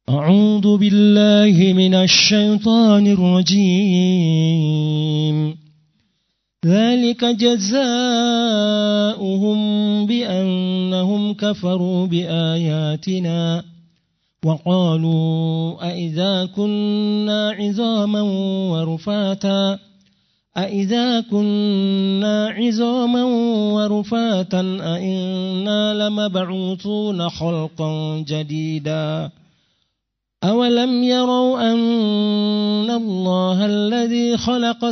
أعوذ بالله من الشيطان الرجيم ذلك جزاؤهم بأنهم كفروا بآياتنا وقالوا أإذا كنا عظاما ورفاتا أإنا لمبعوثون خلقا جديدا أولم يروا أن الله الذي خلق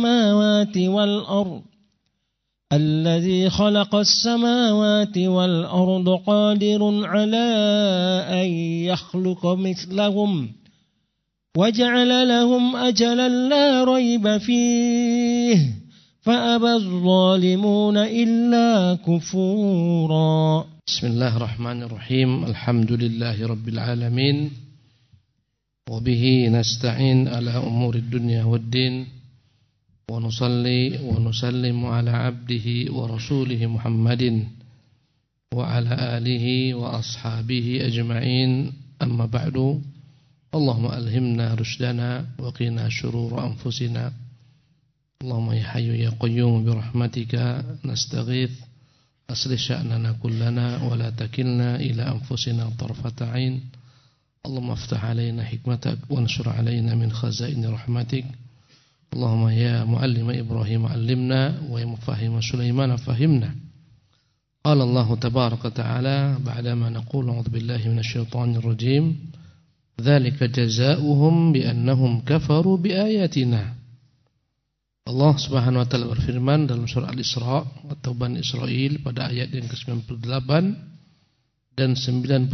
السماوات والأرض قادر على أن يخلق مثلهم وجعل لهم أجلا لا ريب فيه فأبى الظالمون إلا كفورا. بسم الله الرحمن الرحيم. الحمد لله رب العالمين وبه نستعين على أمور الدنيا والدين ونصلي ونسلم على عبده ورسوله محمد وعلى آله وأصحابه أجمعين. أما بعد، اللهم ألهمنا رشدنا وقنا شرور أنفسنا. اللهم يا حي يا قيوم برحمتك نستغيث أصلح شأننا كلنا ولا تكلنا إلى أنفسنا طرفة عين. اللهم افتح علينا حكمتك وانشر علينا من خزائن رحمتك. اللهم يا معلم إبراهيم علمنا ويا مفهم سليمان فهمنا. قال الله تبارك وتعالى بعدما نقول أعوذ بالله من الشيطان الرجيم ذلك جزاؤهم بأنهم كفروا بآياتنا. Allah Subhanahu wa taala berfirman dalam surah Al-Isra atau Bani Israil pada ayat yang ke-98 dan 99.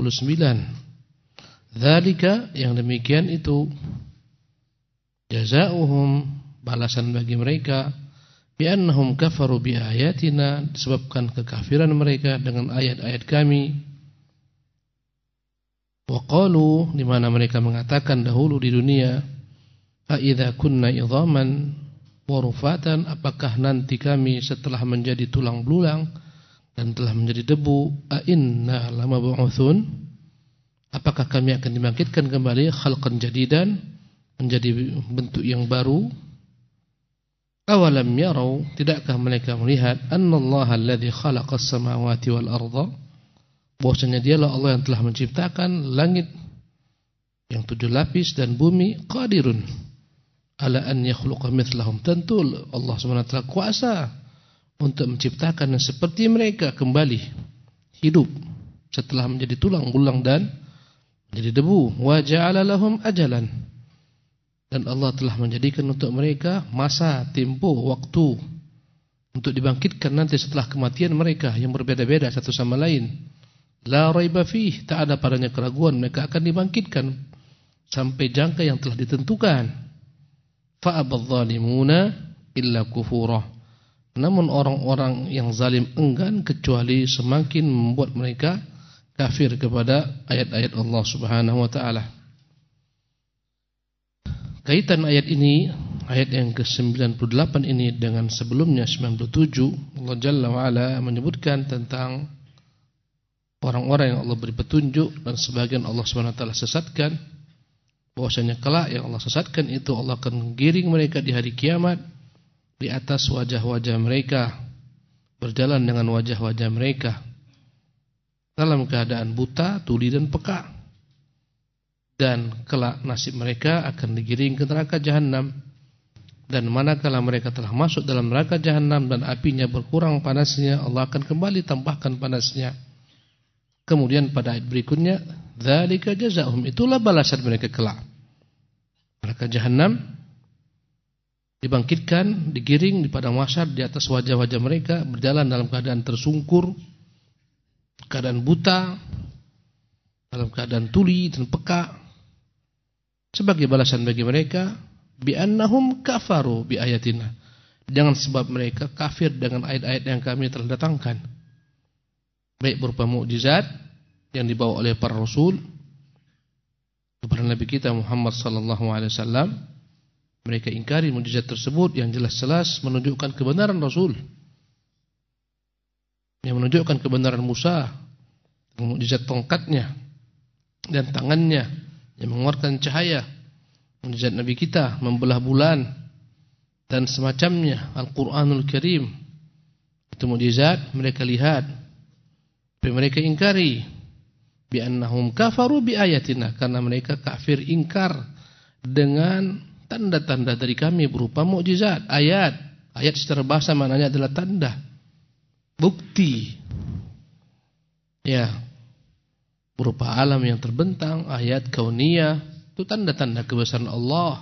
Dzalika, yang demikian itu, jazaohum, balasan bagi mereka, bi annahum kafaru bi ayatina, disebabkan kekafiran mereka dengan ayat-ayat kami. Wa qalu, di mana mereka mengatakan dahulu di dunia, a idza kunna idhaman wa rufatan, apakah nanti kami setelah menjadi tulang belulang dan telah menjadi debu, a inna lamab'utsun, apakah kami akan dibangkitkan kembali, khalqan jadidan, menjadi bentuk yang baru. Awalam yarau, tidakkah mereka melihat, annallaha alladzi khalaqas samawati wal arda, bahwasanya dialah Allah yang telah menciptakan langit yang 7 lapis dan bumi, qadirun ala an yakhluqa mithlahum, tentu Allah SWT kuasa untuk menciptakan yang seperti mereka kembali hidup setelah menjadi tulang belulang dan menjadi debu. Wa ja'ala lahum ajalan, dan Allah telah menjadikan untuk mereka masa, tempo, waktu untuk dibangkitkan nanti setelah kematian mereka yang berbeda-beda satu sama lain. La raiba fih, tak ada padanya keraguan, mereka akan dibangkitkan sampai jangka yang telah ditentukan. Fa'abadh zalimuna illa kufura, namun orang-orang yang zalim enggan kecuali semakin membuat mereka kafir kepada ayat-ayat Allah Subhanahu wa taala. Kaitan ayat ini, ayat yang ke-98 ini dengan sebelumnya 97, Allah Jalla wa Ala menyebutkan tentang orang-orang yang Allah beri petunjuk dan sebagian Allah Subhanahu wa taala sesatkan. Bahwasanya kelak yang Allah sesatkan itu Allah akan menggiring mereka di hari kiamat di atas wajah-wajah mereka, berjalan dengan wajah-wajah mereka dalam keadaan buta, tuli dan peka. Dan kelak nasib mereka akan digiring ke neraka jahanam. Dan manakala mereka telah masuk dalam neraka jahanam dan apinya berkurang panasnya, Allah akan kembali tambahkan panasnya. Kemudian pada ayat berikutnya, dzalika jazaohum, itulah balasan mereka kelak. Neraka jahanam dibangkitkan, digiring di padang mahsyar di atas wajah-wajah mereka, berjalan dalam keadaan tersungkur, keadaan buta, dalam keadaan tuli dan peka, sebagai balasan bagi mereka, bi annahum kafaru bi ayatina, dengan sebab mereka kafir dengan ayat-ayat yang kami telah datangkan, baik berupa mukjizat yang dibawa oleh para rasul kepada Nabi kita Muhammad sallallahu alaihi wasallam. Mereka ingkari mukjizat tersebut yang jelas-jelas menunjukkan kebenaran Rasul, yang menunjukkan kebenaran Musa, mukjizat tongkatnya dan tangannya yang mengeluarkan cahaya, mukjizat Nabi kita, membelah bulan dan semacamnya, Al-Quranul Karim. Itu mukjizat mereka lihat, tapi mereka ingkari, bi'annahum kafaru biayatina, karena mereka kafir ingkar dengan tanda-tanda dari kami berupa mukjizat, ayat. Ayat secara bahasa maknanya adalah tanda, bukti. Ya, berupa alam yang terbentang, ayat kauniyah, itu tanda-tanda kebesaran Allah.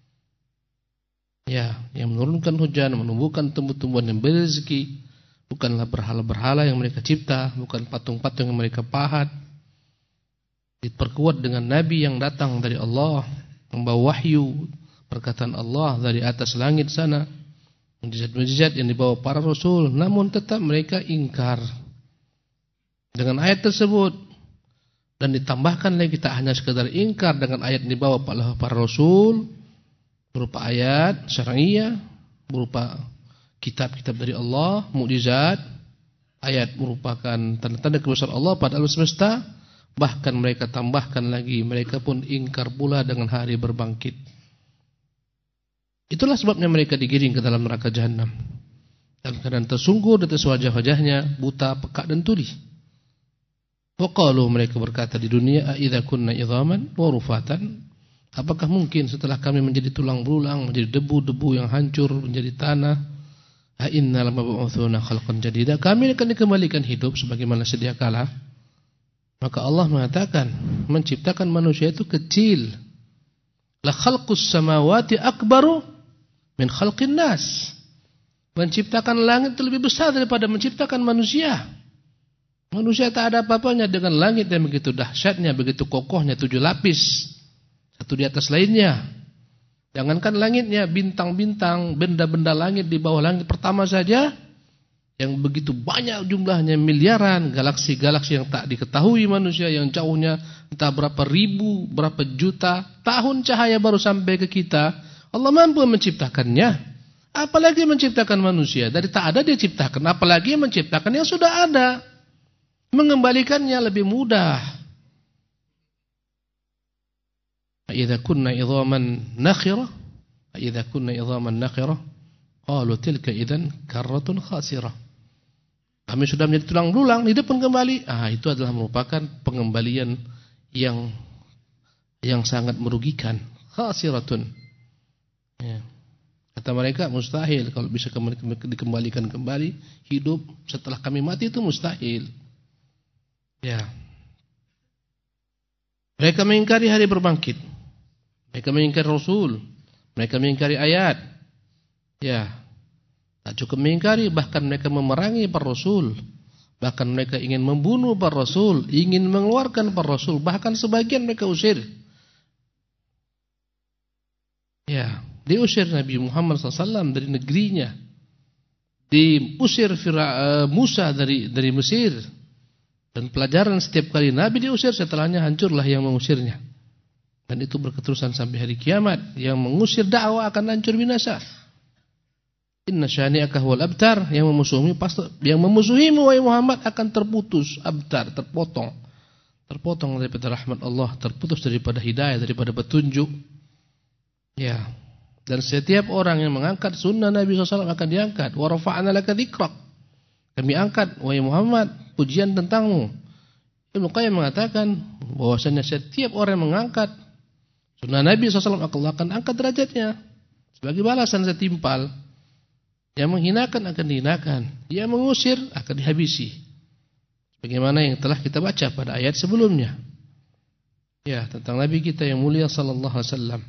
Ya, yang menurunkan hujan, menumbuhkan tumbuh-tumbuhan yang berrezeki, bukanlah berhala-berhala yang mereka cipta, bukan patung-patung yang mereka pahat. Diperkuat dengan nabi yang datang dari Allah, membawa wahyu, perkataan Allah dari atas langit sana, mukjizat-mukjizat yang dibawa para rasul, namun tetap mereka ingkar dengan ayat tersebut. Dan ditambahkan lagi, tak hanya sekadar ingkar dengan ayat yang dibawa oleh para rasul, berupa ayat syar'iyah, berupa kitab-kitab dari Allah, mukjizat, ayat merupakan tanda-tanda kebesaran Allah pada alam semesta. Bahkan mereka tambahkan lagi, mereka pun ingkar pula dengan hari berbangkit. Itulah sebabnya mereka digiring ke dalam neraka jahanam, dalam keadaan tersungkur di atas wajah-wajahnya, buta, pekak dan tuli. Waqalu, mereka berkata di dunia, aidza kunna idzaman wa rufatan, apakah mungkin setelah kami menjadi tulang belulang, menjadi debu-debu yang hancur, menjadi tanah, a inna lamab'utsuna khalqan jadida, kami akan dikembalikan hidup sebagaimana sedia kala. Maka Allah mengatakan, menciptakan manusia itu kecil. La khalqus samawati akbaru min khalqin nas. Menciptakan langit itu lebih besar daripada menciptakan manusia. Manusia tak ada apa-apanya dengan langit yang begitu dahsyatnya, begitu kokohnya, 7 lapis, satu di atas lainnya. Jangankan langitnya, bintang-bintang, benda-benda langit di bawah langit pertama saja, yang begitu banyak jumlahnya, miliaran, galaksi-galaksi yang tak diketahui manusia, yang jauhnya entah berapa ribu, berapa juta tahun cahaya baru sampai ke kita. Allah mampu menciptakannya, apalagi menciptakan manusia. Dari tak ada dia ciptakan, apalagi menciptakan yang sudah ada. Mengembalikannya lebih mudah. Idza kunna idhaman nakhirah, idza kunna idhaman nakhirah, qalu tilka idzan karratun khasirah. Kami sudah menjadi tulang belulang, hidupkan kembali. Itu adalah merupakan pengembalian yang sangat merugikan. Khasiratun. Ya. Kata mereka, mustahil kalau bisa dikembalikan kembali hidup setelah kami mati, itu mustahil. Ya. Mereka mengingkari hari berbangkit. Mereka mengingkari Rasul. Mereka mengingkari ayat. Ya. Tak cukup mengingkari, bahkan mereka memerangi para Rasul. Bahkan mereka ingin membunuh para Rasul, ingin mengeluarkan para Rasul, bahkan sebagian mereka usir. Ya, diusir Nabi Muhammad SAW dari negerinya. Diusir Musa dari Mesir. Dan pelajaran setiap kali Nabi diusir, setelahnya hancurlah yang mengusirnya. Dan itu berketerusan sampai hari kiamat. Yang mengusir dakwah akan hancur binasa. Inna syani'aka huwal abtar, yang memusuhimu wahai Muhammad akan terputus, abtar, terpotong daripada rahmat Allah, terputus daripada hidayah, daripada petunjuk. Ya. Dan setiap orang yang mengangkat sunnah Nabi SAW akan diangkat. Wa rafa'na laka dzikrak, kami angkat wahai Muhammad pujian tentangmu. Ibnu Qayyim mengatakan bahwasanya setiap orang yang mengangkat sunnah Nabi SAW akan angkat derajatnya sebagai balasan setimpal. Yang menghinakan akan dihinakan, yang mengusir akan dihabisi. Bagaimana yang telah kita baca pada ayat sebelumnya. Ya, tentang Nabi kita yang mulia sallallahu alaihi wasallam.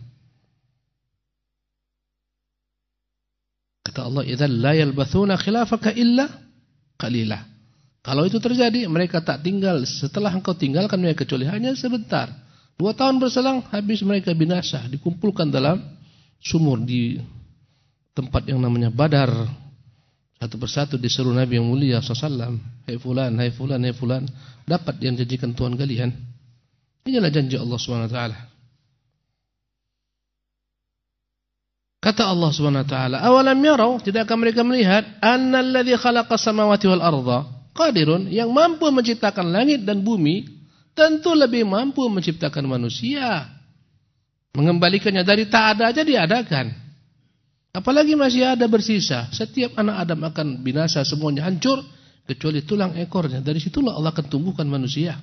Kata Allah, "Idzal la yalbathuna khilafaka illa qalila." Kalau itu terjadi, mereka tak tinggal setelah engkau tinggalkan mereka kecuali hanya sebentar. 2 tahun berselang, habis mereka binasa, dikumpulkan dalam sumur di tempat yang namanya Badar. Satu persatu disuruh Nabi yang mulia SAW, hai fulan, hai fulan, hai fulan, dapat yang janjikan Tuhan kalian. Inilah janji Allah SWT. Kata Allah SWT, awalam yarau, tidakkah mereka melihat, annalladzi khalaqas samawati wal arda qadirun, yang mampu menciptakan langit dan bumi, tentu lebih mampu menciptakan manusia. Mengembalikannya dari tak ada aja diadakan. Apalagi masih ada bersisa. Setiap anak Adam akan binasa, semuanya hancur kecuali tulang ekornya. Dari situlah Allah akan tumbuhkan manusia.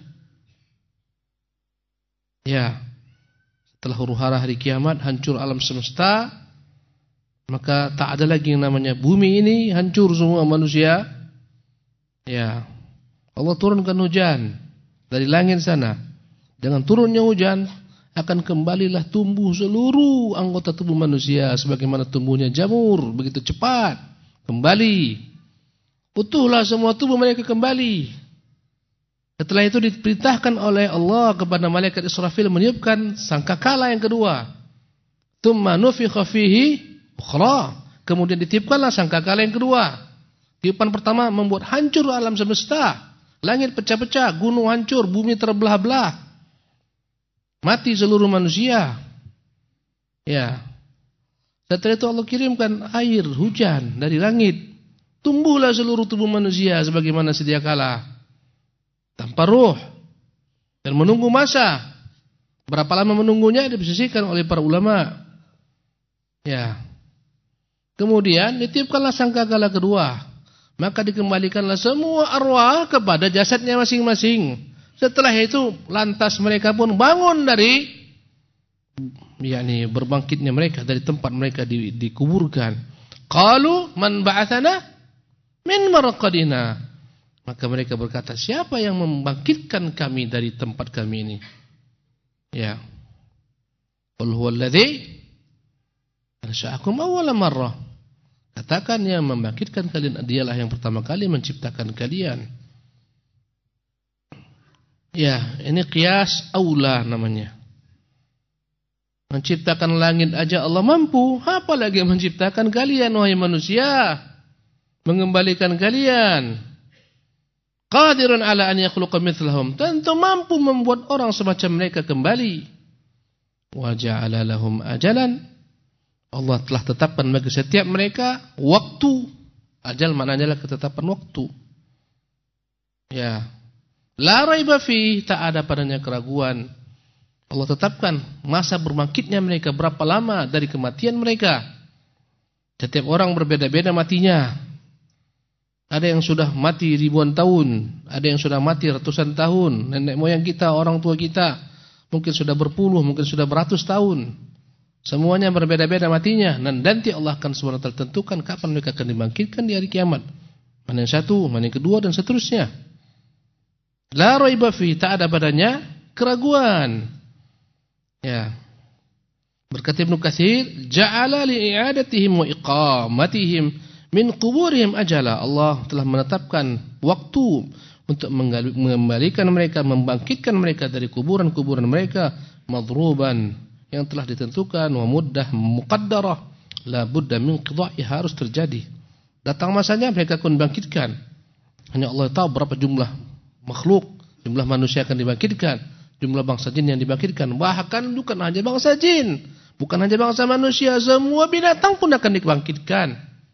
Ya. Setelah huru-hara hari kiamat, hancur alam semesta, maka tak ada lagi yang namanya bumi ini, hancur semua manusia. Ya. Allah turunkan hujan dari langit sana. Dengan turunnya hujan akan kembalilah tumbuh seluruh anggota tubuh manusia sebagaimana tumbuhnya jamur, begitu cepat kembali. Utuhlah semua tubuh mereka kembali. Setelah itu diperintahkan oleh Allah kepada malaikat Israfil meniupkan sangkakala yang kedua. Tsumma nufikha fihi ukhra. Kemudian ditiupkanlah sangkakala yang kedua. Tiupan pertama membuat hancur alam semesta. Langit pecah-pecah, gunung hancur, bumi terbelah-belah. Mati seluruh manusia. Ya. Setelah itu Allah kirimkan air hujan dari langit. Tumbuhlah seluruh tubuh manusia sebagaimana sedia kala. Tanpa ruh. Dan menunggu masa. Berapa lama menunggunya dipisahkan oleh para ulama. Ya. Kemudian ditiupkanlah sangkakala kedua. Maka dikembalikanlah semua arwah kepada jasadnya masing-masing. Setelah itu lantas mereka pun bangun dari berbangkitnya mereka dari tempat mereka dikuburkan. Qalu man ba'atsana min marqadina. Maka mereka berkata, siapa yang membangkitkan kami dari tempat kami ini? Ya. Qul huwallazi ansha'akum awwala marrah. Katakan yang membangkitkan kalian dialah yang pertama kali menciptakan kalian. Ya, ini qiyas aula namanya. Menciptakan langit aja Allah mampu, apalagi menciptakan kalian wahai manusia, mengembalikan kalian. Qadirun ala an yakhluqa mithlahum, tentu mampu membuat orang semacam mereka kembali. Wa ja'ala lahum ajalan, Allah telah tetapkan bagi setiap mereka waktu. Ajal maknanya adalah ketetapan waktu. Ya. La raiba fi, tak ada padanya keraguan. Allah tetapkan masa berbangkitnya mereka berapa lama dari kematian mereka. Setiap orang berbeda-beda matinya. Ada yang sudah mati ribuan tahun, ada yang sudah mati ratusan tahun. Nenek moyang kita, orang tua kita mungkin sudah berpuluh, mungkin sudah beratus tahun. Semuanya berbeda-beda matinya. Dan nanti Allah akan SWT tentukan kapan mereka akan dibangkitkan di hari kiamat. Mana yang satu, mana yang kedua, dan seterusnya. La raiba fi, tak ada padanya keraguan. Ya. Berkata Ibnu Katsir, ja'ala li'i'adatihim wa iqamatihim min quburihim ajala. Allah telah menetapkan waktu untuk mengembalikan mereka, membangkitkan mereka dari kuburan-kuburan mereka, madruban, yang telah ditentukan, wa muddah muqaddarah, la budda min qidha'i, harus terjadi. Datang masanya mereka akan dibangkitkan. Hanya Allah tahu berapa jumlah makhluk, jumlah manusia akan dibangkitkan, jumlah bangsa jin yang dibangkitkan. Bahkan bukan hanya bangsa jin, bukan hanya bangsa manusia, semua binatang pun akan dibangkitkan.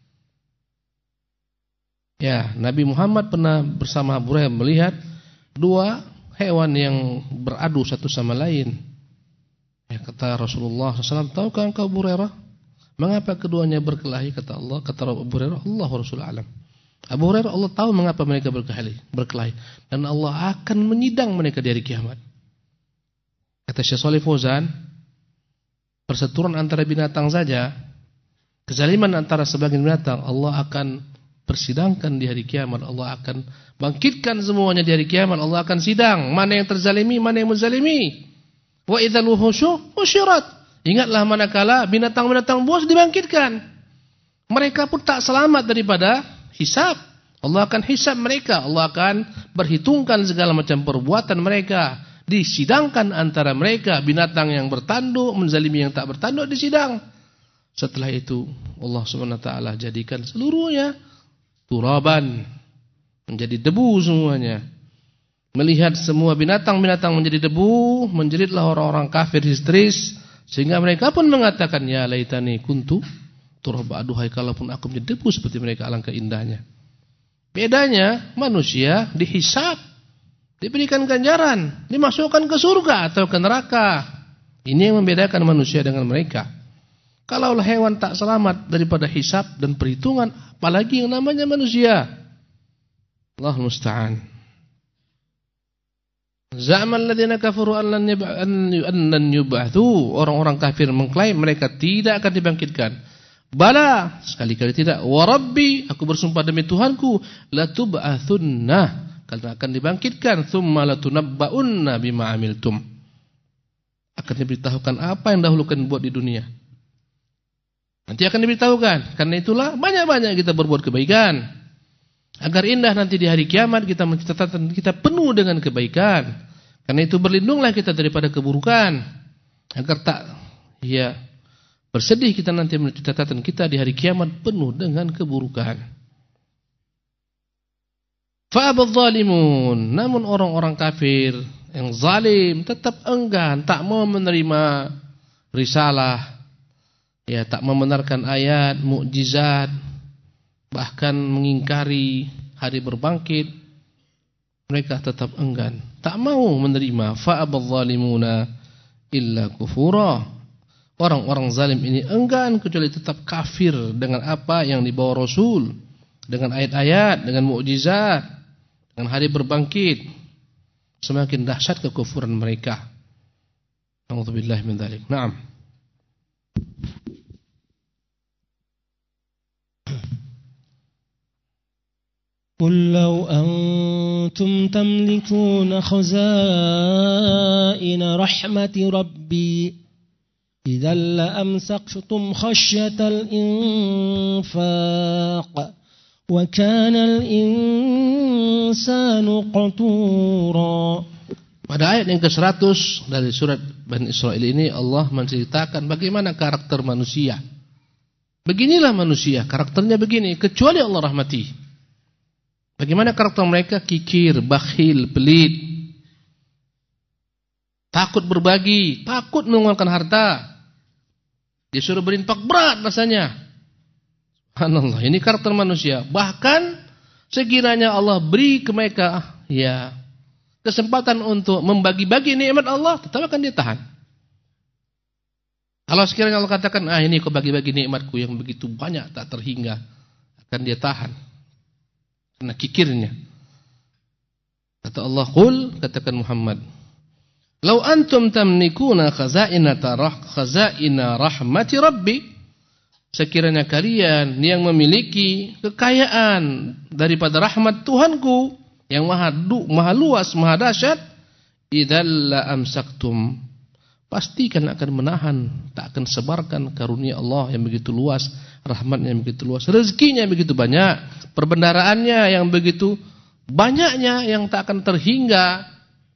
Ya, Nabi Muhammad pernah bersama Abu Hurairah melihat dua hewan yang beradu satu sama lain. Ya, kata Rasulullah SAW, tahukah engkau Abu Hurairah, mengapa keduanya berkelahi? Kata Allah, kata Abu Hurairah, Allah Rasulullah alam. Abu Hurairah, Allah tahu mengapa mereka berkelahi, dan Allah akan menyidang mereka di hari kiamat. Kata Syekh Shalih Fauzan, perseturuan antara binatang saja, kezaliman antara sebagian binatang, Allah akan persidangkan di hari kiamat. Allah akan bangkitkan semuanya di hari kiamat. Allah akan sidang mana yang terzalimi, mana yang menzalimi. Wa idzal wuhushu usyirat, ingatlah manakala binatang-binatang buas dibangkitkan, mereka pun tak selamat daripada hisab. Allah akan hisab mereka, Allah akan berhitungkan segala macam perbuatan mereka, disidangkan antara mereka. Binatang yang bertanduk menzalimi yang tak bertanduk disidang. Setelah itu Allah SWT jadikan seluruhnya turaban, menjadi debu semuanya. Melihat semua binatang-binatang menjadi debu, menjeritlah orang-orang kafir histeris, sehingga mereka pun mengatakan, ya laitani kuntu turaba, aduhai kalaupun aku menjadi debu seperti mereka, alangkah indahnya. Bedanya manusia dihisab diberikan ganjaran, dimasukkan ke surga atau ke neraka. Ini yang membedakan manusia dengan mereka. Kalau hewan tak selamat daripada hisab dan perhitungan, apalagi yang namanya manusia. Allah musta'an. Za'amal ladzina kafaru an lan yub'atsu. Orang-orang kafir mengklaim mereka tidak akan dibangkitkan. Bala, sekali-kali tidak. Wa rabbi, aku bersumpah demi Tuhanku, latub'atsunna, kalian akan dibangkitkan, tsumma latunabba'unna bima amiltum. Akan diberitahukan apa yang dahulu kalian buat di dunia. Nanti akan diberitahukan. Karena itulah banyak-banyak kita berbuat kebaikan, agar indah nanti di hari kiamat kita mencatatkan kita penuh dengan kebaikan. Karena itu berlindunglah kita daripada keburukan, agar tak bersedih kita nanti mencatatkan kita di hari kiamat penuh dengan keburukan. Fa'abadz zalimun, namun orang-orang kafir yang zalim tetap enggan, tak mau menerima risalah, tak membenarkan ayat, mukjizat, bahkan mengingkari hari berbangkit. Mereka tetap enggan, tak mau menerima. Fa'abadz zalimuna illa kufura. Orang-orang zalim ini enggan kecuali tetap kafir dengan apa yang dibawa Rasul, dengan ayat-ayat, dengan mukjizat, dengan hari berbangkit. Semakin dahsyat kekufuran mereka. A'udzubillahi min dzalik. Naam. قل لو أنتم تملكون خزائن رحمة ربي إذا لأمسكتم خشية الإنفاق وكان الإنسان قتورا. Pada ayat yang ke-100 dari surat Bani Israil ini Allah menceritakan bagaimana karakter manusia. Beginilah manusia, karakternya begini, kecuali Allah rahmati. Bagaimana karakter mereka? Kikir, bakhil, pelit, takut berbagi, takut mengeluarkan harta. Disuruh berinfak berat rasanya. Subhanallah, ini karakter manusia. Bahkan sekiranya Allah beri ke mereka kesempatan untuk membagi-bagi nikmat Allah, tetap akan dia tahan. Kalau sekiranya Allah katakan, ini kau bagi-bagi nikmatku yang begitu banyak tak terhingga, akan dia tahan. Karena kikirnya. Kata Allah, qul, katakan Muhammad, lau antum tamlikuna khazaina rahmati rabbi, sekiranya kalian yang memiliki kekayaan daripada rahmat Tuhanku yang maha luas, maha dahsyat, idzal la amsaktum, pastikan akan menahan, tak akan sebarkan karunia Allah yang begitu luas, rahmatnya yang begitu luas, rezekinya yang begitu banyak, perbendaharaannya yang begitu banyaknya yang tak akan terhingga.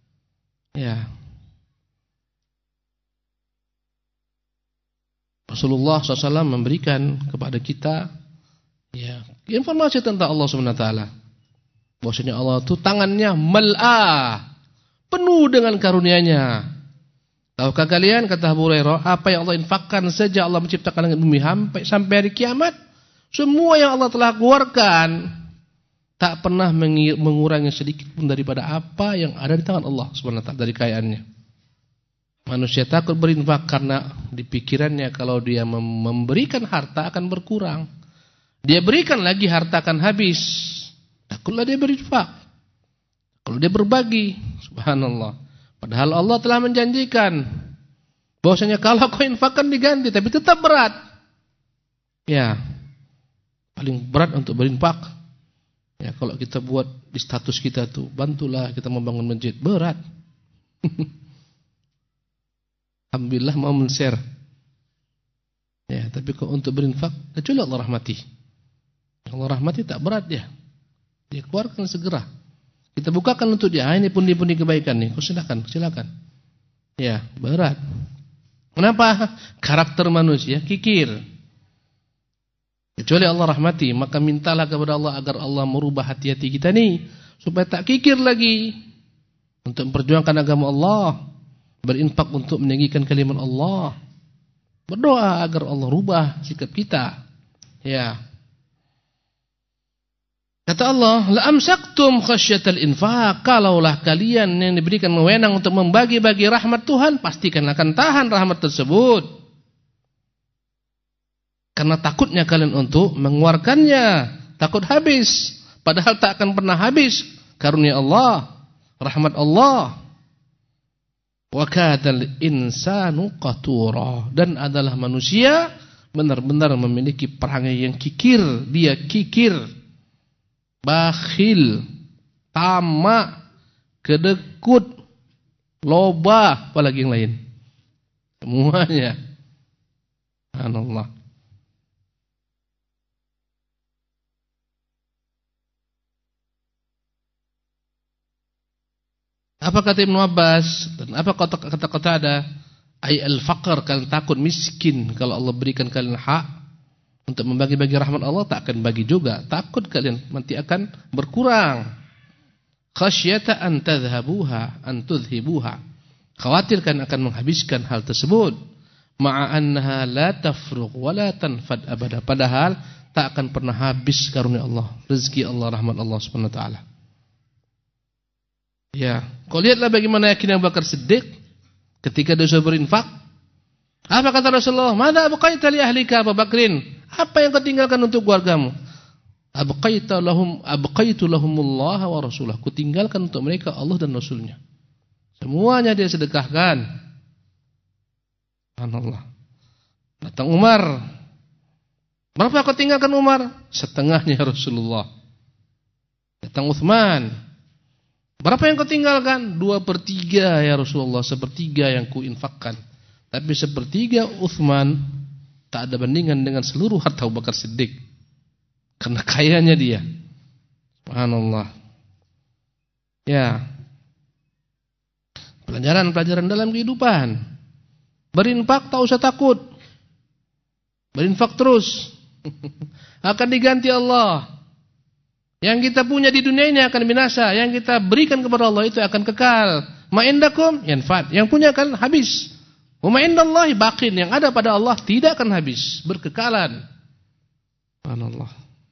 Rasulullah SAW memberikan kepada kita informasi tentang Allah SWT. Bahwasanya Allah itu tangannya mal'ah, penuh dengan karunia-Nya. Tahukah kalian, kata Abu Hurairah, apa yang Allah infakkan sejak Allah menciptakan langit bumi sampai hari kiamat, semua yang Allah telah keluarkan tak pernah mengurangi sedikit pun daripada apa yang ada di tangan Allah SWT dari kekayaannya. Manusia takut berinfak karena di pikirannya kalau dia memberikan harta akan berkurang. Dia berikan lagi harta akan habis. Takutlah dia berinfak. Kalau dia berbagi, subhanallah. Padahal Allah telah menjanjikan bahwasanya kalau kau infakkan diganti, tapi tetap berat. Paling berat untuk berinfak. Kalau kita buat di status kita tuh, bantulah kita membangun masjid, berat. Alhamdulillah mau men-share. Tapi kalau untuk berinfak, kecuali Allah rahmati. Allah rahmati tak berat dia. Dia keluarkan segera. Kita bukakan untuk dia, ini pundi-pundi kebaikan nih. Silakan. Berat. Kenapa? Karakter manusia kikir. Kecuali Allah rahmati, maka mintalah kepada Allah agar Allah merubah hati-hati kita nih supaya tak kikir lagi untuk memperjuangkan agama Allah, berinfak untuk meninggikan kalimat Allah. Berdoa agar Allah rubah sikap kita. Kata Allah, la amsaktum khasyatal infaq, kalaulah kalian yang diberikan wewenang untuk membagi-bagi rahmat Tuhan, pastikan akan tahan rahmat tersebut. Karena takutnya kalian untuk mengeluarkannya, takut habis, padahal tak akan pernah habis karunia Allah, rahmat Allah. Wa kadal insanu qatura, dan adalah manusia benar-benar memiliki perangai yang kikir, dia kikir, bakhil, tamak, kedekut, loba, apalagi yang lain. Semuanya. Subhanallah. Apa kata Ibnu Abbas dan apa kata ada? Ay al-faqr, kalian takut miskin kalau Allah berikan kalian hak untuk membagi-bagi rahmat Allah, tak akan bagi juga. Takut kalian nanti akan berkurang. Khasyata an tadhhabuha an tudhibuha. Khawatir kalian akan menghabiskan hal tersebut. Ma'a annaha la tafrugh wa la tanfad abada. Padahal tak akan pernah habis karunia Allah, rezeki Allah, rahmat Allah Subhanahu wa taala. Ya, kau lihatlah bagaimana yakin Abu Bakar Siddiq ketika dia sudah berinfak. Apa kata Rasulullah? Madza abqaita li ahlika Abu Bakrin? Apa yang kau tinggalkan untuk keluargamu? Abqaitu lahumullah wa rasulah. Ku tinggalkan untuk mereka Allah dan Rasulnya. Semuanya dia sedekahkan. Subhanallah. Datang Umar. Berapa kau tinggalkan Umar? Setengahnya Rasulullah. Datang Utsman. Berapa yang kau tinggalkan? 2/3 ya Rasulullah, 1/3 yang ku infakkan. Tapi 1/3 Utsman tak ada bandingan dengan seluruh harta Abu Bakar Siddiq. Karena kayanya dia. Subhanallah. Ya. Pelajaran-pelajaran dalam kehidupan. Berinfak tak usah takut. Berinfak terus. Akan diganti Allah. Yang kita punya di dunia ini akan binasa, yang kita berikan kepada Allah itu akan kekal. Ma indakum yanfad, yang punya akan habis. Wa ma indallahi baqin, yang ada pada Allah tidak akan habis, berkekalan. Subhanallah.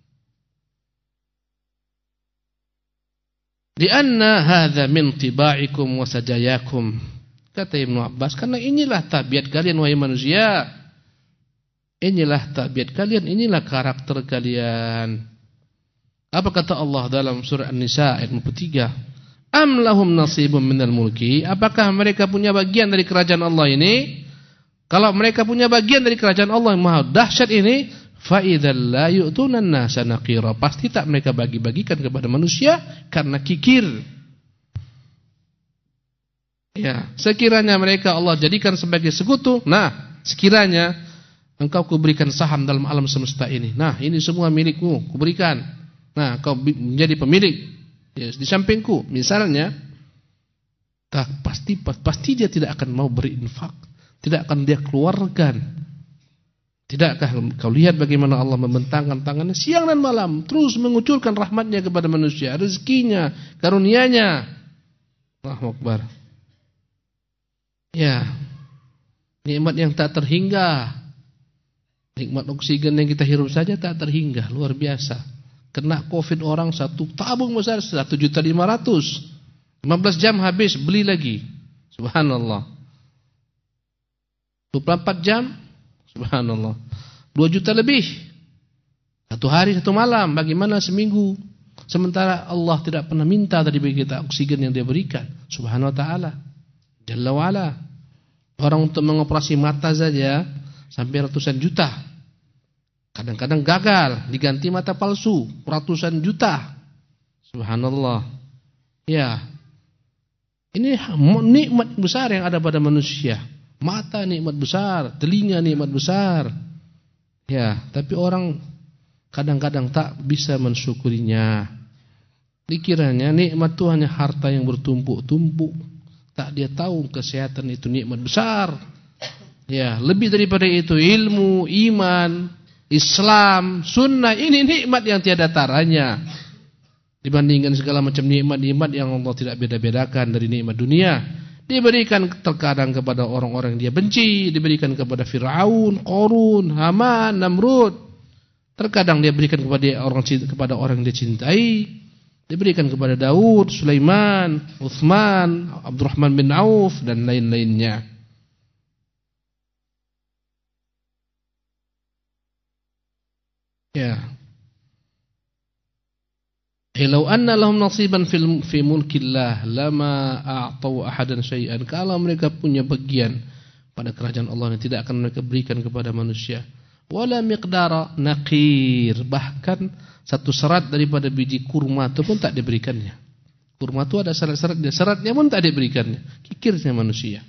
Lianna hadza min tibaikum wa sajayakum. Kata Ibnu Abbas, karena inilah tabiat kalian wahai manusia. Inilah tabiat kalian, inilah karakter kalian. Apa kata Allah dalam surah An-Nisa ayat 43? Am lahum nasibun minal mulki? Apakah mereka punya bagian dari kerajaan Allah ini? Kalau mereka punya bagian dari kerajaan Allah yang maha dahsyat ini, fa idzal la yu'tunan nasa naqira. Pasti tak mereka bagi-bagikan kepada manusia karena kikir. Ya, sekiranya mereka Allah jadikan sebagai sekutu, nah, sekiranya engkau kuberikan saham dalam alam semesta ini. Nah, ini semua milikmu, kuberikan. Nah, kau menjadi pemilik ya, di sampingku. Misalnya, pasti dia tidak akan mau berinfak. Tidak akan dia keluarkan. Tidakkah kau lihat bagaimana Allah membentangkan tangannya siang dan malam, terus mengucurkan rahmatnya kepada manusia, rezekinya, karunia-Nya. Allahu Akbar. Ya, nikmat yang tak terhingga. Nikmat oksigen yang kita hirup saja tak terhingga, luar biasa. Kena COVID orang satu tabung besar 1.500.000. 15 jam habis, beli lagi. Subhanallah. 24 jam, subhanallah. 2 juta lebih. Satu hari, satu malam, bagaimana seminggu? Sementara Allah tidak pernah minta dari kita oksigen yang dia berikan. Subhanahu wa ta'ala. Jalla wa ala. Orang untuk mengoperasi mata saja sampai ratusan juta. Kadang-kadang gagal, diganti mata palsu, ratusan juta. Subhanallah. Ya. Ini nikmat besar yang ada pada manusia. Mata nikmat besar, telinga nikmat besar. Ya, tapi orang kadang-kadang tak bisa mensyukurinya. Dikiranya nikmat itu hanya harta yang bertumpuk-tumpuk. Tak dia tahu kesehatan itu nikmat besar. Ya, lebih daripada itu ilmu, iman, Islam, sunnah, ini nikmat yang tiada taranya. Dibandingkan segala macam nikmat-nikmat yang Allah tidak beda-bedakan dari nikmat dunia. Diberikan terkadang kepada orang-orang yang dia benci, diberikan kepada Fir'aun, Qarun, Haman, Namrud. Terkadang dia berikan kepada orang yang dia cintai. Diberikan kepada Daud, Sulaiman, Utsman, Abdurrahman bin Auf dan lain-lainnya. Ya. Law anna lahum nasiban fi mulkillah lama a'tau ahadan syai'an. Kalau mereka punya bagian pada kerajaan Allah yang tidak akan mereka berikan kepada manusia. Wala miqdara naqir, bahkan satu serat daripada biji kurma itu pun tak diberikannya. Kurma itu ada serat-seratnya, seratnya pun tak diberikannya. Kikirnya manusia.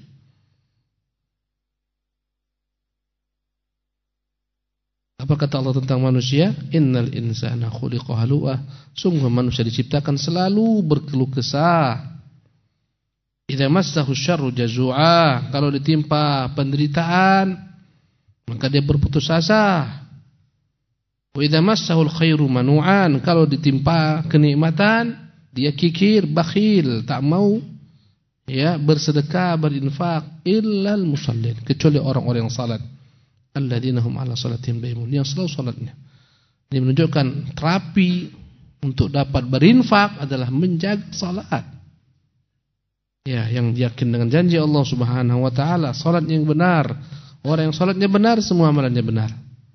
Apa kata Allah tentang manusia? Innal insana khuliqa halu'a. Sungguh manusia diciptakan selalu berkeluh kesah. Idza massahu syarru jazu'a. Kalau ditimpa penderitaan, maka dia berputus asa. Wa idza massahul khairu manu'an. Kalau ditimpa kenikmatan, dia kikir, bakhil, tak mau ya bersedekah, berinfak, illal musallin, kecuali orang-orang yang salat. Alladzina hum 'ala salatihim daimun, yang selalu salatnya. Ini menunjukkan terapi untuk dapat berinfak adalah menjaga salat. Ya, yang yakin dengan janji Allah Subhanahu wa taala, salat yang benar. Orang yang salatnya benar, semua amalannya benar.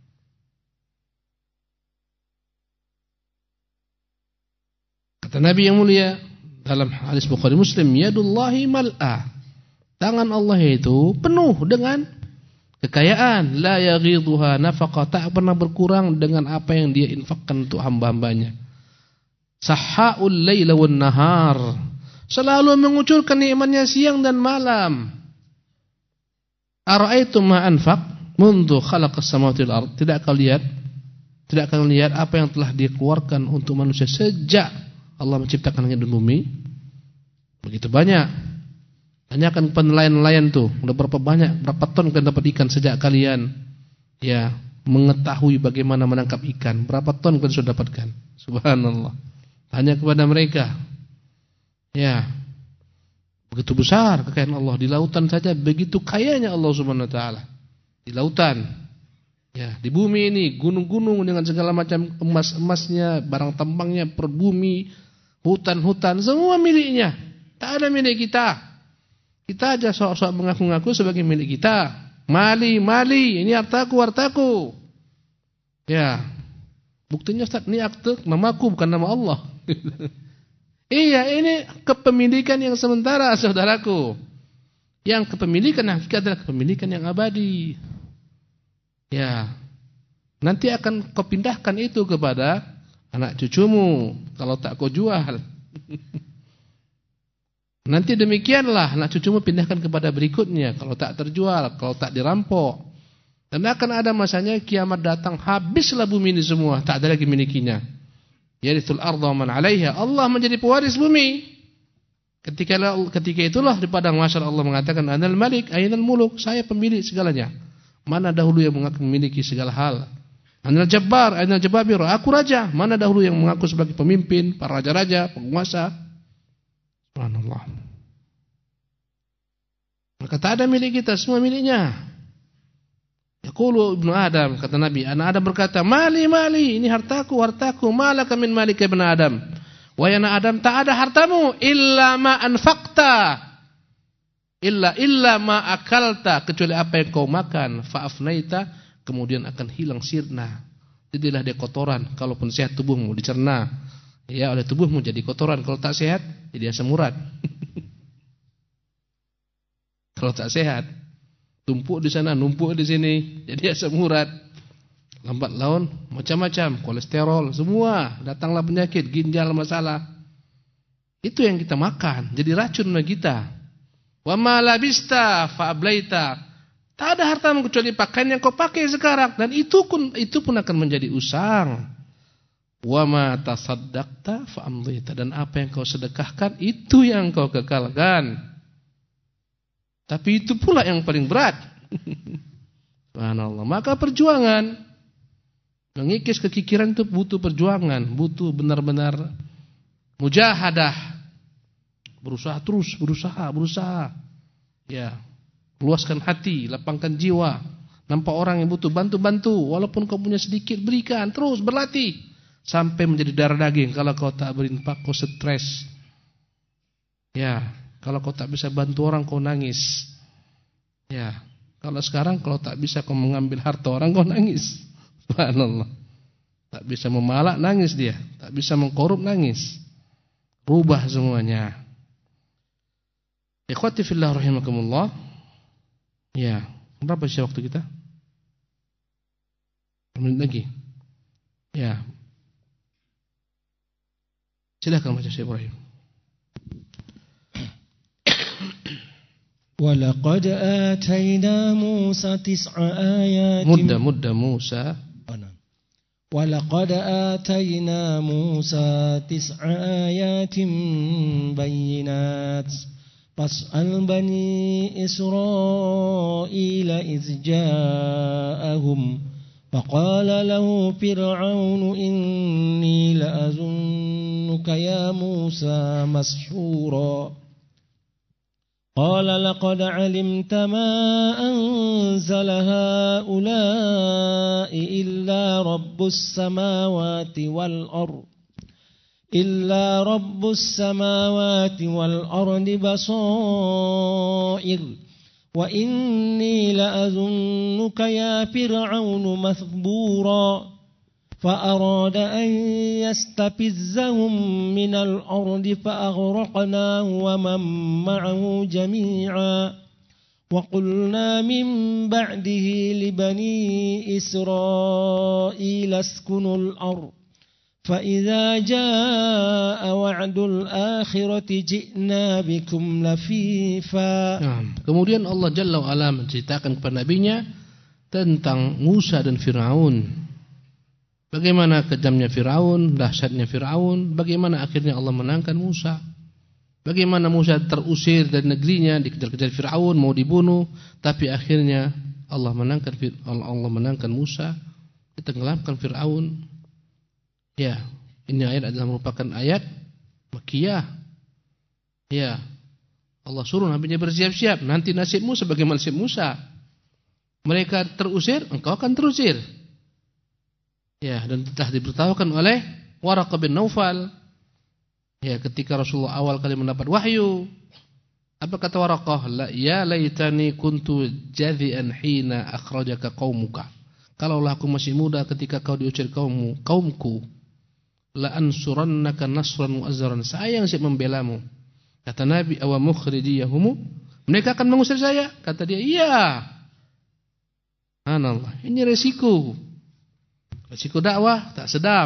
Kata Nabi yang mulia dalam hadis Bukhari Muslim, yadullahi mal'a. Tangan Allah itu penuh dengan kekayaan, la yaghidhuha nafaqah, tak pernah berkurang dengan apa yang dia infakkan untuk hamba-hambanya. Sahhaul laila wan nahar, selalu mengucurkan nikmatnya siang dan malam. Ara'aitum ma anfaq mundu khalaqas samawati wal ard. Tidak kalian lihat apa yang telah dia keluarkan untuk manusia sejak Allah menciptakan langit dan bumi? Begitu banyak. Tanyakan kepada nelayan-nelayan tuh, udah berapa ton kalian dapat ikan sejak kalian ya mengetahui bagaimana menangkap ikan, berapa ton kalian sudah dapatkan? Subhanallah. Tanya kepada mereka. Ya. Begitu besar kekayaan Allah di lautan saja, begitu kayanya Allah Subhanahu wa taala. Di lautan. Ya, di bumi ini gunung-gunung dengan segala macam emas-emasnya, barang tambangnya, perbumi, hutan-hutan, semua miliknya. Tak ada milik kita. Kita aja sok-sok mengaku-ngaku sebagai milik kita. Mali, ini hartaku. Ya. Buktinya Ustaz, ini akte namaku bukan nama Allah. Iya, ini kepemilikan yang sementara, saudaraku. Yang kepemilikan hakikat adalah kepemilikan yang abadi. Ya. Nanti akan kau pindahkan itu kepada anak cucumu kalau tak kau jual. Nanti demikianlah anak cucumu pindahkan kepada berikutnya kalau tak terjual, kalau tak dirampok. Dan akan ada masanya kiamat datang, habislah bumi ini semua, tak ada lagi milikinya. Yarithul ardha man 'alaiha. Allah menjadi pewaris bumi. Ketika itulah di padang mahsyar Allah mengatakan anal malik ainal muluk, saya pemilik segalanya. Mana dahulu yang mengaku memiliki segala hal? Anal jabbar ainal jababir, aku raja. Mana dahulu yang mengaku sebagai pemimpin, para raja-raja, penguasa? Subhanallah. Maka tak ada milik kita, semua miliknya. Yaqulu ibnu Adam, kata Nabi, anak Adam berkata, mali, ini hartaku, malaka min malika ibnu Adam. Wahai anak Adam, tak ada hartamu illa ma anfaqta, illa ma akalta, kecuali apa yang kau makan, fa'afnaita, kemudian akan hilang sirna. Jadilah dia kotoran, kalaupun sehat tubuhmu dicerna. Ya, oleh tubuhmu jadi kotoran. Kalau tak sehat, jadi asam urat. Kalau tak sehat, tumpuk di sana, numpuk di sini, jadi asam urat. Lambat laun, macam-macam, kolesterol, semua. Datanglah penyakit, ginjal masalah. Itu yang kita makan, jadi racun bagi kita. Wa ma labista fa ablaita. Tak ada hartamu kecuali pakaian yang kau pakai sekarang, dan itu pun akan menjadi usang. Wa ma tasaddaqta fa amdita, dan apa yang kau sedekahkan itu yang kau kekalkan. Tapi itu pula yang paling berat. Subhanallah. Maka perjuangan mengikis kekikiran itu butuh perjuangan, butuh benar-benar mujahadah. Berusaha terus, berusaha. Ya. Luaskan hati, lapangkan jiwa. Nampak orang yang butuh bantu, walaupun kau punya sedikit berikan, terus berlatih sampai menjadi darah daging. Kalau kau tak berinfak kau stres. Ya, kalau kau tak bisa bantu orang kau nangis. Ya, kalau sekarang kalau tak bisa kau mengambil harta orang kau nangis. Subhanallah. Tak bisa memalak nangis dia, tak bisa mengkorup nangis. Rubah semuanya. Ikhwati fillah rahimakumullah. Ya, berapa sih waktu kita? 1 menit lagi. Ya. Silakan baca Syekh Ibrahim. ولقد آتينا موسى 9 آيات مد موسى ولقد آتينا موسى 9 آيات بينات فاسأل بني إسرائيل إذ جاءهم فقال له فرعون إني لأظنك يا موسى مسحورا قال لقد علمت ما أنزل هؤلاء إلا رب السماوات والأرض بصائر وإني لأظنك يا فرعون مثبورا فأراد أن يستفزهم من الأرض فأغرقناه ومن معه جميعا وقلنا من بعده لبني إسرائيل اسكنوا الأرض فإذا جاء وعد الآخرة جئنا بكم لفيفا. Kemudian Allah Jalla wa'ala menceritakan kepada Nabinya tentang Musa dan Fir'aun. Bagaimana kejamnya Fir'aun, dahsyatnya Fir'aun, bagaimana akhirnya Allah menangkan Musa. Bagaimana Musa terusir dari negerinya, dikejar-kejar Fir'aun, mau dibunuh, tapi akhirnya Allah menangkan Musa, ditenggelamkan Fir'aun. Ya, ini ayat adalah merupakan ayat Makkiyah. Ya, Allah suruh Nabi-Nya bersiap-siap, nanti nasibmu sebagaimana nasib Musa. Mereka terusir, engkau akan terusir. Ya, dan telah diberitahukan oleh Waraqah bin Naufal. Ya, ketika Rasulullah awal kali mendapat wahyu, apa kata Waraqah? La ya laitani kuntu jadhi'an hina akhrajaka qaumuka. Kalaulah aku masih muda ketika kau diusir kaumku, la ansurannaka nasran mu'azzaran. Saya yang siap membelamu. Kata Nabi, awa mukhrijiyahum? Mereka akan mengusir saya? Kata dia, iya. Subhanallah, ini resiko. Resiko dakwah tak sedap.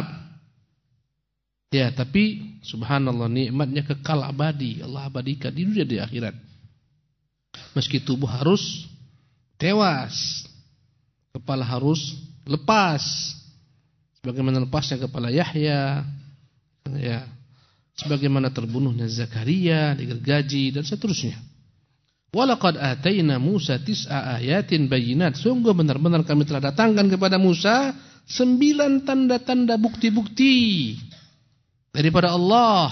Ya, tapi subhanallah nikmatnya kekal abadi. Allah abadikan di dunia di akhirat. Meski tubuh harus tewas, kepala harus lepas. Sebagaimana lepasnya kepala Yahya, ya, sebagaimana terbunuhnya Zakaria, digergaji dan seterusnya. Walaqad ataina Musa 9 ayatin bayyinat. Sungguh benar-benar kami telah datangkan kepada Musa 9 tanda-tanda bukti-bukti daripada Allah.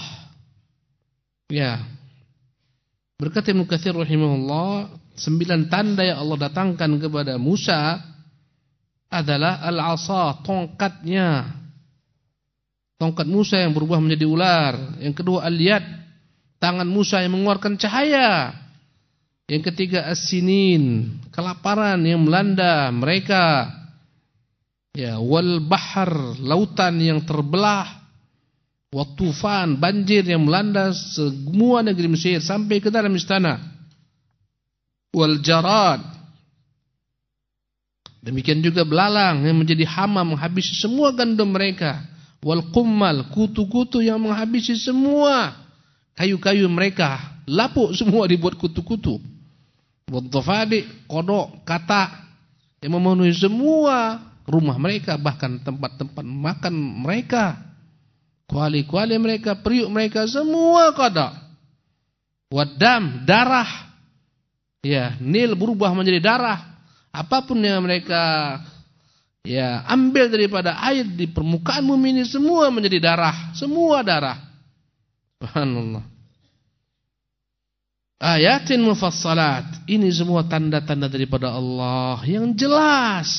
Ya. Berkata Ibnu Katsir rahimahullah, 9 tanda yang Allah datangkan kepada Musa adalah al-'asa, tongkatnya. Tongkat Musa yang berubah menjadi ular. Yang kedua al-yad, tangan Musa yang mengeluarkan cahaya. Yang ketiga as-sinin, kelaparan yang melanda mereka. Ya, wal bahar, lautan yang terbelah. Wat tufan, banjir yang melanda semua negeri Mesir sampai ke dalam istana. Wal jarad, demikian juga belalang yang menjadi hama menghabisi semua gandum mereka. Wal qummal, kutu-kutu yang menghabisi semua kayu-kayu mereka, lapuk semua dibuat kutu-kutu. Wad dhafadi, kodok, katak yang memenuhi semua rumah mereka, bahkan tempat-tempat makan mereka, kuali-kuali mereka, periuk mereka, semua qada. Wadam, darah. Ya, Nil berubah menjadi darah. Apapun yang mereka ya ambil daripada air di permukaan bumi ini semua menjadi darah, semua darah. Subhanallah. ayatin mufassalat. Ini semua tanda-tanda daripada Allah yang jelas.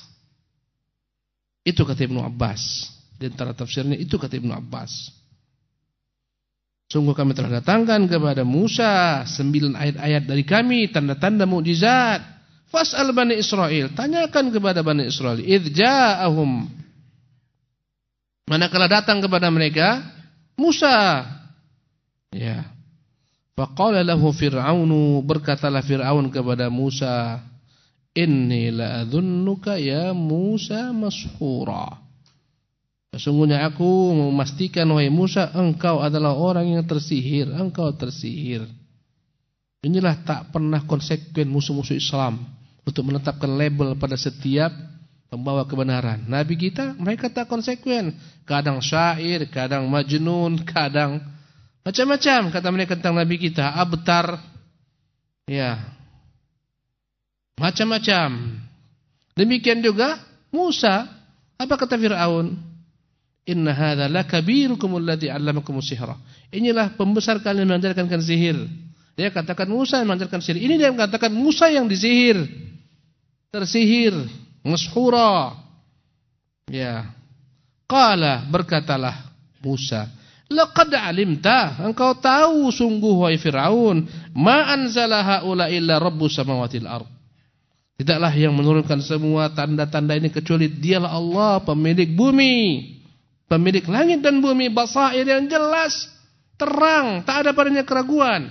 Itu kata Ibnu Abbas. Di antara tafsirnya itu kata Ibnu Abbas. Sungguh kami telah datangkan kepada Musa 9 ayat-ayat dari kami, tanda-tanda mukjizat. Fas'al Bani Israel, tanyakan kepada Bani Israel. Idh ja'ahum, manakala datang kepada mereka Musa. Ya. Faqala lahu Fir'aunu, berkatalah Fir'aun kepada Musa, inni la'adhunnuka ya Musa mashura. Sesungguhnya aku memastikan wahai Musa, engkau adalah orang yang tersihir, engkau tersihir. Inilah tak pernah konsekuen musuh-musuh Islam untuk menetapkan label pada setiap pembawa kebenaran. Nabi kita, mereka tak konsekuen. Kadang syair, kadang majnun, kadang macam-macam kata mereka tentang Nabi kita. Abtar, ya, macam-macam. Demikian juga Musa. Apa kata Fir'aun? Inna hadza lakabirukum alladzi 'allamakumus sihra. Inilah pembesar kalian mengajarkan sihir. Dia katakan Musa yang mengajarkan sihir. Ini dia mengatakan Musa yang disihir. Tersihir, mashura. Ya. Qala, berkatalah Musa, laqad 'alimta, engkau tahu sungguh wahai Firaun, ma anzala haula illa rabbus samawati wal ardh. Tidaklah yang menurunkan semua tanda-tanda ini kecuali dialah Allah, pemilik bumi, pemilik langit dan bumi, basair yang jelas, terang, tak ada padanya keraguan.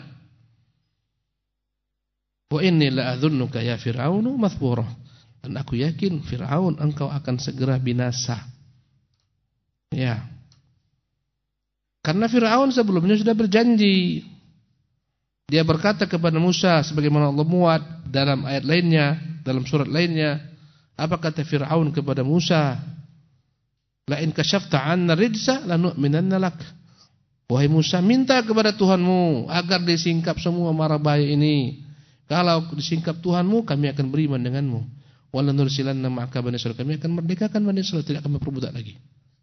Wa inni la'adhunnuka ya Fir'aunu mathbura. Dan aku yakin Fir'aun engkau akan segera binasa. Ya. Karena Fir'aun sebelumnya sudah berjanji. Dia berkata kepada Musa sebagaimana Allah muat dalam ayat lainnya, dalam surat lainnya. Apa kata Fir'aun kepada Musa? La in kashafta 'anna rijsa lanu'minanna lak. Wahai Musa, minta kepada Tuhanmu agar disingkap semua mara bahaya ini. Kalau disingkap Tuhanmu, kami akan beriman denganmu. Wala nursilanna ma'aka Bani Israil, kami akan merdekakan Bani Israil, tidak akan memperbudak lagi.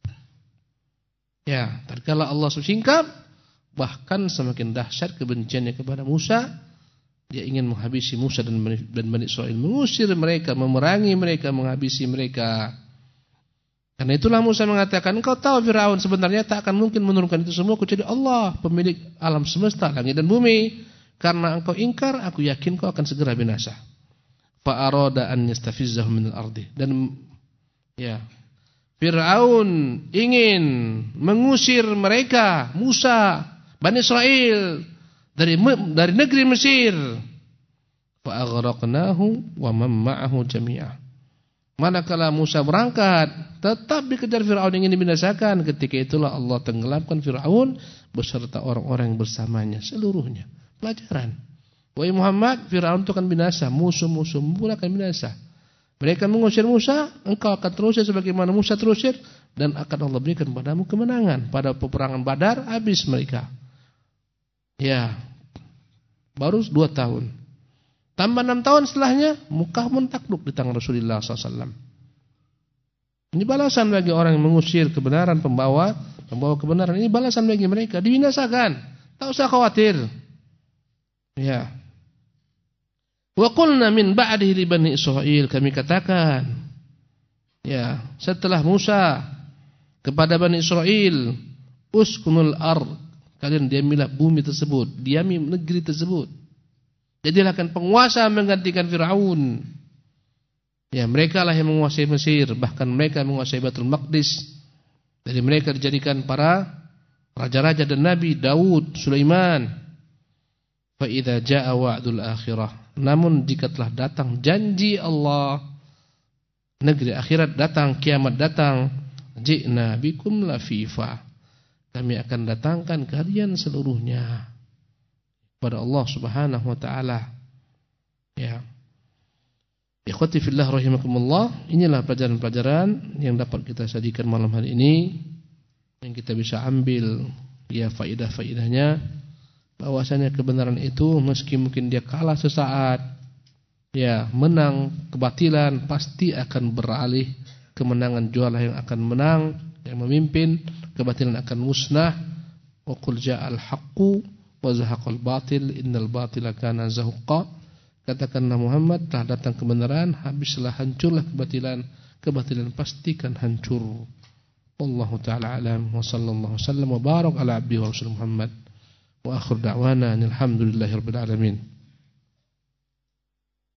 Ya, tatkala Allah singkap, bahkan semakin dahsyat kebenciannya kepada Musa. Dia ingin menghabisi Musa dan Bani Israil, mengusir mereka, memerangi mereka, menghabisi mereka. Karena itulah Musa mengatakan, engkau tahu Firaun sebenarnya tak akan mungkin menurunkan itu semua kecuali Allah, pemilik alam semesta, langit dan bumi. Karena engkau ingkar, aku yakin kau akan segera binasa. Fa arada an yastafizzahum minal ardi. Dan ya, Firaun ingin mengusir mereka, Musa, Bani Israil dari negeri Mesir. Fa aghraqnahu wa man ma'ahu jami'a. Manakala Musa berangkat, tetap dikejar Firaun ingin dibinasakan. Ketika itulah Allah tenggelamkan Firaun beserta orang-orang yang bersamanya seluruhnya. Pelajaran. Wahai Muhammad, Firaun itu akan binasa, musuh-musuhmu pun akan binasa. Mereka mengusir Musa, engkau akan terusir sebagaimana Musa terusir, dan akan Allah berikan padamu kemenangan. Pada peperangan Badar habis mereka. Ya, baru 2 tahun. Tambah 6 tahun setelahnya, Mekah pun takluk di tangan Rasulullah SAW. Ini balasan bagi orang yang mengusir kebenaran, pembawa kebenaran. Ini balasan bagi mereka, dibinasakan. Tak usah khawatir. Ya. Wa qulna min ba'dihi li Bani Israil, kami katakan, ya, setelah Musa kepada Bani Israil, uskunul ard, kalian diamilah bumi tersebut, diami negeri tersebut. Jadilah kan penguasa menggantikan Firaun. Ya, mereka lah yang menguasai Mesir, bahkan mereka menguasai Baitul Maqdis. Dari mereka dijadikan para raja-raja dan nabi, Daud, Sulaiman. Fa idza jaa wa'dul akhirah. Namun jika telah datang janji Allah, negeri akhirat datang, kiamat datang, ji'na bikum lafifa. Kami akan datangkan kalian seluruhnya kepada Allah Subhanahu wa taala. Ya. Ikhwati fillah rahimakumullah, inilah pelajaran-pelajaran yang dapat kita sajikan malam hari ini, yang kita bisa ambil ya faidah-faidahnya, bahwasanya kebenaran itu meski mungkin dia kalah sesaat, ya menang kebatilan pasti akan beralih kemenangan, jualah yang akan menang, yang memimpin, kebatilan akan musnah. Wa qul ja'al haqqu wa zahaqal batil innal batila kana zahuqa. Katakanlah Muhammad, telah datang kebenaran, habislah hancurlah kebatilan pastikan hancur. Wallahu ta'ala alam, wa sallallahu wasallam wa barak ala abdihi wa rasul Muhammad, wa akhir da'wana alhamdulillahi rabbil alamin.